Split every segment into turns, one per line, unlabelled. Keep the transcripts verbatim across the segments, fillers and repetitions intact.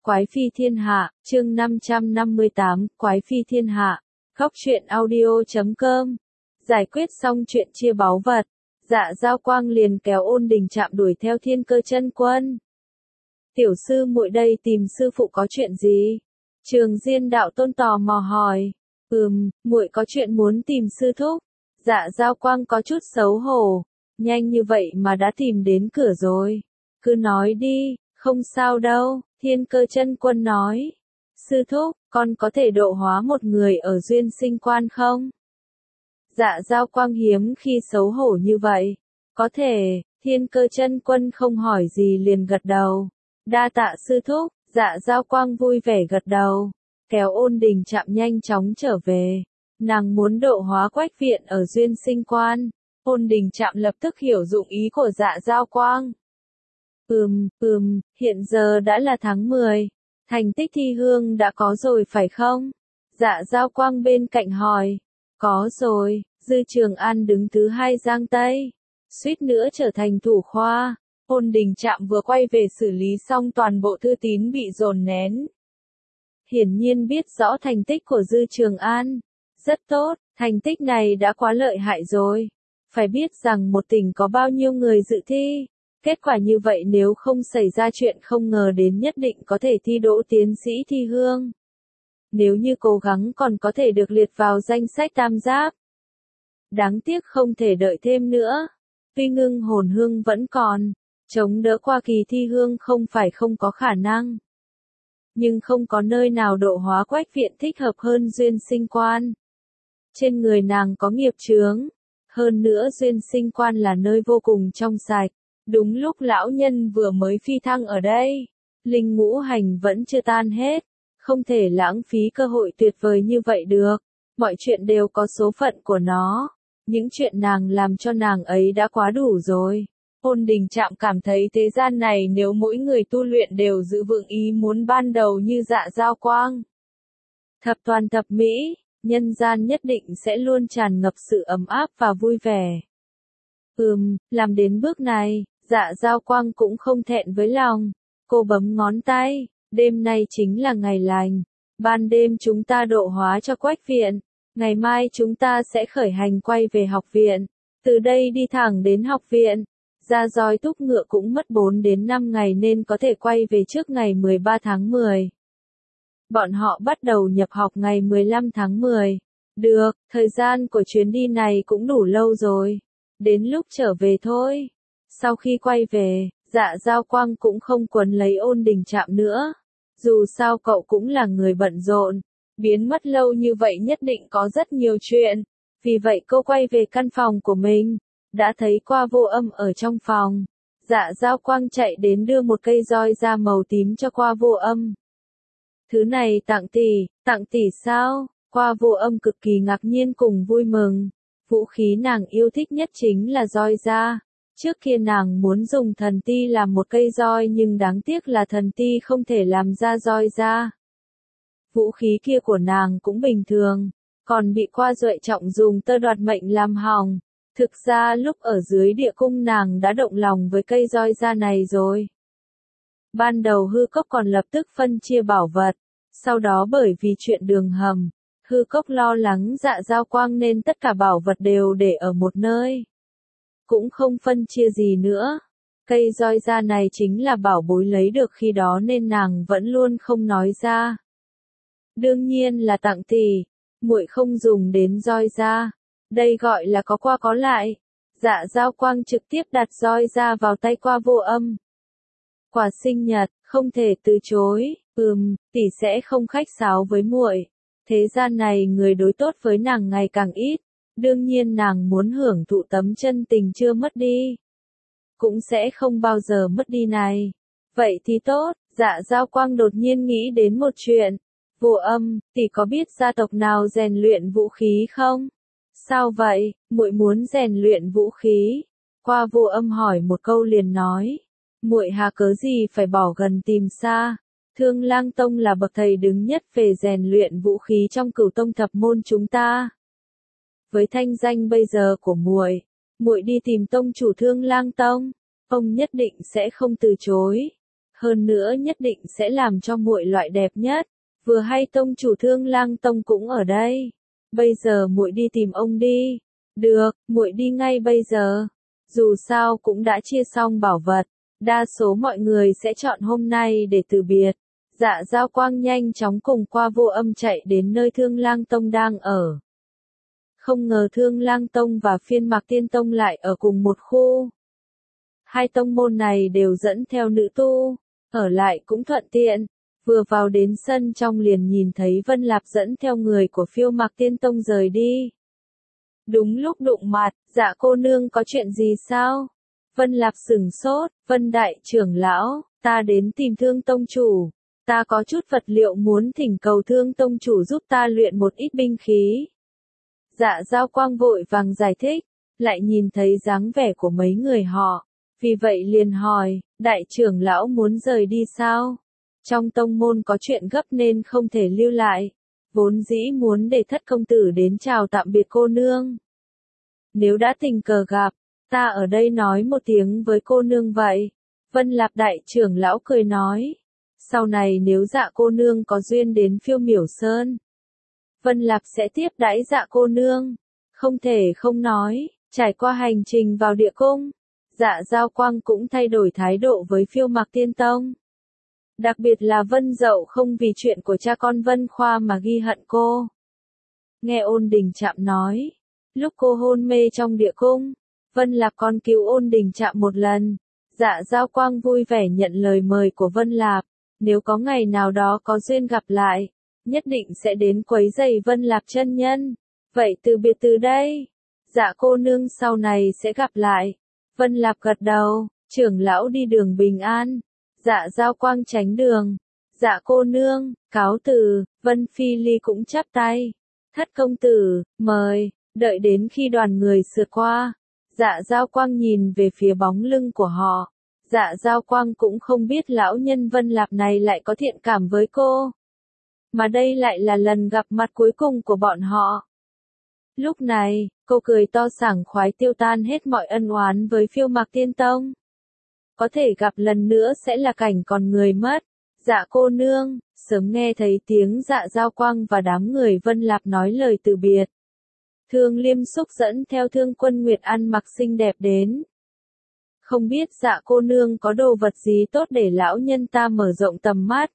Quái phi thiên hạ, chương năm trăm năm mươi tám, Quái phi thiên hạ. Góc truyện audio chấm com. Giải quyết xong chuyện chia báu vật, Dạ Dao Quang liền kéo Ôn Đình Trạm đuổi theo Thiên Cơ Chân Quân. Tiểu sư muội đây tìm sư phụ có chuyện gì? Trường Diên đạo tôn tò mò hỏi. Ừm, muội có chuyện muốn tìm sư thúc. Dạ Dao Quang có chút xấu hổ. Nhanh như vậy mà đã tìm đến cửa rồi. Cứ nói đi, không sao đâu. Thiên Cơ Chân Quân nói. Sư thúc, con có thể độ hóa một người ở duyên sinh quan không? Dạ Dao Quang hiếm khi xấu hổ như vậy. Có thể, Thiên Cơ Chân Quân không hỏi gì liền gật đầu. Đa tạ sư thúc, Dạ Dao Quang vui vẻ gật đầu. Kéo Ôn Đình Trạm nhanh chóng trở về. Nàng muốn độ hóa Quách Viện ở duyên sinh quan. Ôn Đình Trạm lập tức hiểu dụng ý của Dạ Dao Quang. Ừm, ừm, hiện giờ đã là tháng mười. Thành tích thi hương đã có rồi phải không? Dạ Dao Quang bên cạnh hỏi. Có rồi, Dư Trường An đứng thứ hai Giang Tây. Suýt nữa trở thành thủ khoa. Ôn Đình Trạm vừa quay về xử lý xong toàn bộ thư tín bị dồn nén. Hiển nhiên biết rõ thành tích của Dư Trường An. Rất tốt, thành tích này đã quá lợi hại rồi. Phải biết rằng một tỉnh có bao nhiêu người dự thi. Kết quả như vậy nếu không xảy ra chuyện không ngờ đến nhất định có thể thi đỗ tiến sĩ thi hương. Nếu như cố gắng còn có thể được liệt vào danh sách tam giáp. Đáng tiếc không thể đợi thêm nữa. Tuy ngưng hồn hương vẫn còn. Chống đỡ qua kỳ thi hương không phải không có khả năng. Nhưng không có nơi nào độ hóa Quách Viện thích hợp hơn duyên sinh quan. Trên người nàng có nghiệp chướng. Hơn nữa duyên sinh quan là nơi vô cùng trong sạch. Đúng lúc lão nhân vừa mới phi thăng ở đây. Linh ngũ hành vẫn chưa tan hết. Không thể lãng phí cơ hội tuyệt vời như vậy được. Mọi chuyện đều có số phận của nó. Những chuyện nàng làm cho nàng ấy đã quá đủ rồi. Ôn Đình Trạm cảm thấy thế gian này nếu mỗi người tu luyện đều giữ vững ý muốn ban đầu như Dạ Dao Quang. Thập toàn thập mỹ, nhân gian nhất định sẽ luôn tràn ngập sự ấm áp và vui vẻ. Ừm, làm đến bước này, Dạ Dao Quang cũng không thẹn với lòng. Cô bấm ngón tay, đêm nay chính là ngày lành. Ban đêm chúng ta độ hóa cho Quách Viện. Ngày mai chúng ta sẽ khởi hành quay về học viện. Từ đây đi thẳng đến học viện. Ra roi thúc ngựa cũng mất bốn đến năm ngày nên có thể quay về trước ngày mười ba tháng mười. Bọn họ bắt đầu nhập học ngày mười lăm tháng mười. Được, thời gian của chuyến đi này cũng đủ lâu rồi. Đến lúc trở về thôi. Sau khi quay về, Dạ Dao Quang cũng không quấn lấy Ôn Đình Trạm nữa. Dù sao cậu cũng là người bận rộn. Biến mất lâu như vậy nhất định có rất nhiều chuyện. Vì vậy cô quay về căn phòng của mình. Đã thấy Qua Vô Âm ở trong phòng. Dạ Dao Quang chạy đến đưa một cây roi da màu tím cho Qua Vô Âm. Thứ này tặng tỷ, tặng tỷ sao? Qua Vô Âm cực kỳ ngạc nhiên cùng vui mừng. Vũ khí nàng yêu thích nhất chính là roi da. Trước kia nàng muốn dùng thần ti làm một cây roi nhưng đáng tiếc là thần ti không thể làm ra roi da. Vũ khí kia của nàng cũng bình thường, còn bị Qua Duệ Trọng dùng tơ đoạt mệnh làm hỏng. Thực ra lúc ở dưới địa cung nàng đã động lòng với cây roi da này rồi. Ban đầu Hư Cốc còn lập tức phân chia bảo vật, sau đó bởi vì chuyện đường hầm, Hư Cốc lo lắng Dạ Dao Quang nên tất cả bảo vật đều để ở một nơi. Cũng không phân chia gì nữa. Cây roi da này chính là bảo bối lấy được khi đó nên nàng vẫn luôn không nói ra. Đương nhiên là tặng tỷ, muội không dùng đến roi da. Đây gọi là có qua có lại. Dạ Dao Quang trực tiếp đặt roi da vào tay Qua Vô Âm. Quà sinh nhật, không thể từ chối. Ừm, tỷ sẽ không khách sáo với muội. Thế gian này người đối tốt với nàng ngày càng ít. Đương nhiên nàng muốn hưởng thụ tấm chân tình chưa mất đi. Cũng sẽ không bao giờ mất đi này. Vậy thì tốt. Dạ Dao Quang đột nhiên nghĩ đến một chuyện. Vô Âm, tỷ có biết gia tộc nào rèn luyện vũ khí không? Sao vậy, muội muốn rèn luyện vũ khí? Qua Vô Âm hỏi một câu liền nói. Muội hà cớ gì phải bỏ gần tìm xa? Thương Lang Tông là bậc thầy đứng nhất về rèn luyện vũ khí trong Cửu Tông thập môn chúng ta. Với thanh danh bây giờ của muội, muội đi tìm tông chủ Thương Lang Tông, ông nhất định sẽ không từ chối. hơn nữa nhất định sẽ làm cho muội loại đẹp nhất. Vừa hay tông chủ Thương Lang Tông cũng ở đây. Bây giờ muội đi tìm ông đi. Được, muội đi ngay bây giờ. Dù sao cũng đã chia xong bảo vật, đa số mọi người sẽ chọn hôm nay để từ biệt. Dạ Giao Quang nhanh chóng cùng qua Vô Âm chạy đến nơi Thương Lang Tông đang ở. Không ngờ Thương Lang Tông và Phiên Mạc Tiên Tông lại ở cùng một khu. Hai tông môn này đều dẫn theo nữ tu, ở lại cũng thuận tiện. Vừa vào đến sân trong liền nhìn thấy Vân Lạp dẫn theo người của Phiêu Mạc Tiên Tông rời đi. Đúng lúc đụng mặt, dạ cô nương có chuyện gì sao? Vân Lạp sửng sốt, Vân đại trưởng lão, ta đến tìm Thương Tông chủ. Ta có chút vật liệu muốn thỉnh cầu Thương Tông chủ giúp ta luyện một ít binh khí. Dạ Giao Quang vội vàng giải thích, lại nhìn thấy dáng vẻ của mấy người họ. Vì vậy liền hỏi, đại trưởng lão muốn rời đi sao? Trong tông môn có chuyện gấp nên không thể lưu lại. Vốn dĩ muốn để Thất công tử đến chào tạm biệt cô nương. Nếu đã tình cờ gặp, ta ở đây nói một tiếng với cô nương vậy. Vân Lạp đại trưởng lão cười nói. Sau này nếu dạ cô nương có duyên đến Phiêu Miểu Sơn, Vân Lạp sẽ tiếp đãi dạ cô nương. Không thể không nói, trải qua hành trình vào địa cung, dạ Giao Quang cũng thay đổi thái độ với Phiêu Mạc Tiên Tông. Đặc biệt là Vân Dậu không vì chuyện của cha con Vân Khoa mà ghi hận cô. Nghe Ôn Đình Trạm nói, lúc cô hôn mê trong địa cung, Vân Lạp còn cứu Ôn Đình Trạm một lần. Dạ Giao Quang vui vẻ nhận lời mời của Vân Lạp, nếu có ngày nào đó có duyên gặp lại, nhất định sẽ đến quấy rầy Vân Lạp chân nhân. Vậy từ biệt từ đây. Dạ cô nương sau này sẽ gặp lại. Vân Lạp gật đầu, trưởng lão đi đường bình an. Dạ Giao Quang tránh đường. Dạ cô nương, cáo từ. Vân Phi Ly cũng chắp tay. Thất công tử, mời. Đợi đến khi đoàn người sượt qua, dạ Giao Quang nhìn về phía bóng lưng của họ. Dạ Giao Quang cũng không biết lão nhân Vân Lạp này lại có thiện cảm với cô. Mà đây lại là lần gặp mặt cuối cùng của bọn họ. Lúc này, cô cười to sảng khoái tiêu tan hết mọi ân oán với Phiêu Mạc Tiên Tông. Có thể gặp lần nữa sẽ là cảnh còn người mất. Dạ cô nương, sớm nghe thấy tiếng dạ Giao Quang và đám người Vân Lạp nói lời từ biệt. Thương Liêm Xúc dẫn theo Thương Quân Nguyệt ăn mặc xinh đẹp đến. Không biết dạ cô nương có đồ vật gì tốt để lão nhân ta mở rộng tầm mắt.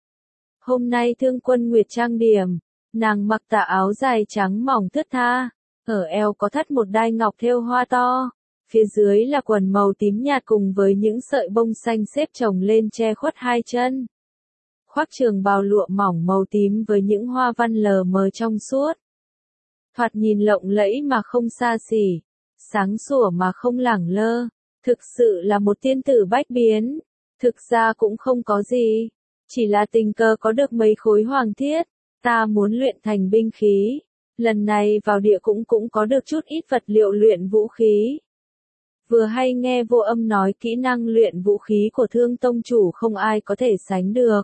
Hôm nay Thương Quân Nguyệt trang điểm, nàng mặc tà áo dài trắng mỏng thướt tha, ở eo có thắt một đai ngọc thêu hoa to, phía dưới là quần màu tím nhạt cùng với những sợi bông xanh xếp chồng lên che khuất hai chân. Khoác trường bào lụa mỏng màu tím với những hoa văn lờ mờ trong suốt. Thoạt nhìn lộng lẫy mà không xa xỉ, sáng sủa mà không lẳng lơ, thực sự là một tiên tử bách biến. Thực ra cũng không có gì, chỉ là tình cờ có được mấy khối hoàng thiết, ta muốn luyện thành binh khí. Lần này vào địa cũng cũng có được chút ít vật liệu luyện vũ khí. Vừa hay nghe Vô Âm nói kỹ năng luyện vũ khí của Thương Tông chủ không ai có thể sánh được.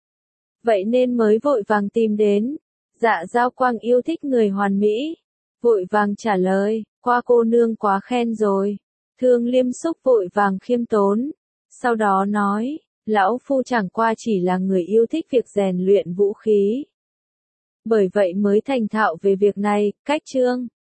Vậy nên mới vội vàng tìm đến. Dạ Giao Quang yêu thích người hoàn mỹ. Vội vàng trả lời, qua cô nương quá khen rồi. Thương Liêm Xúc vội vàng khiêm tốn. Sau đó nói, lão phu chẳng qua chỉ là người yêu thích việc rèn luyện vũ khí. Bởi vậy mới thành thạo về việc này, cách chương.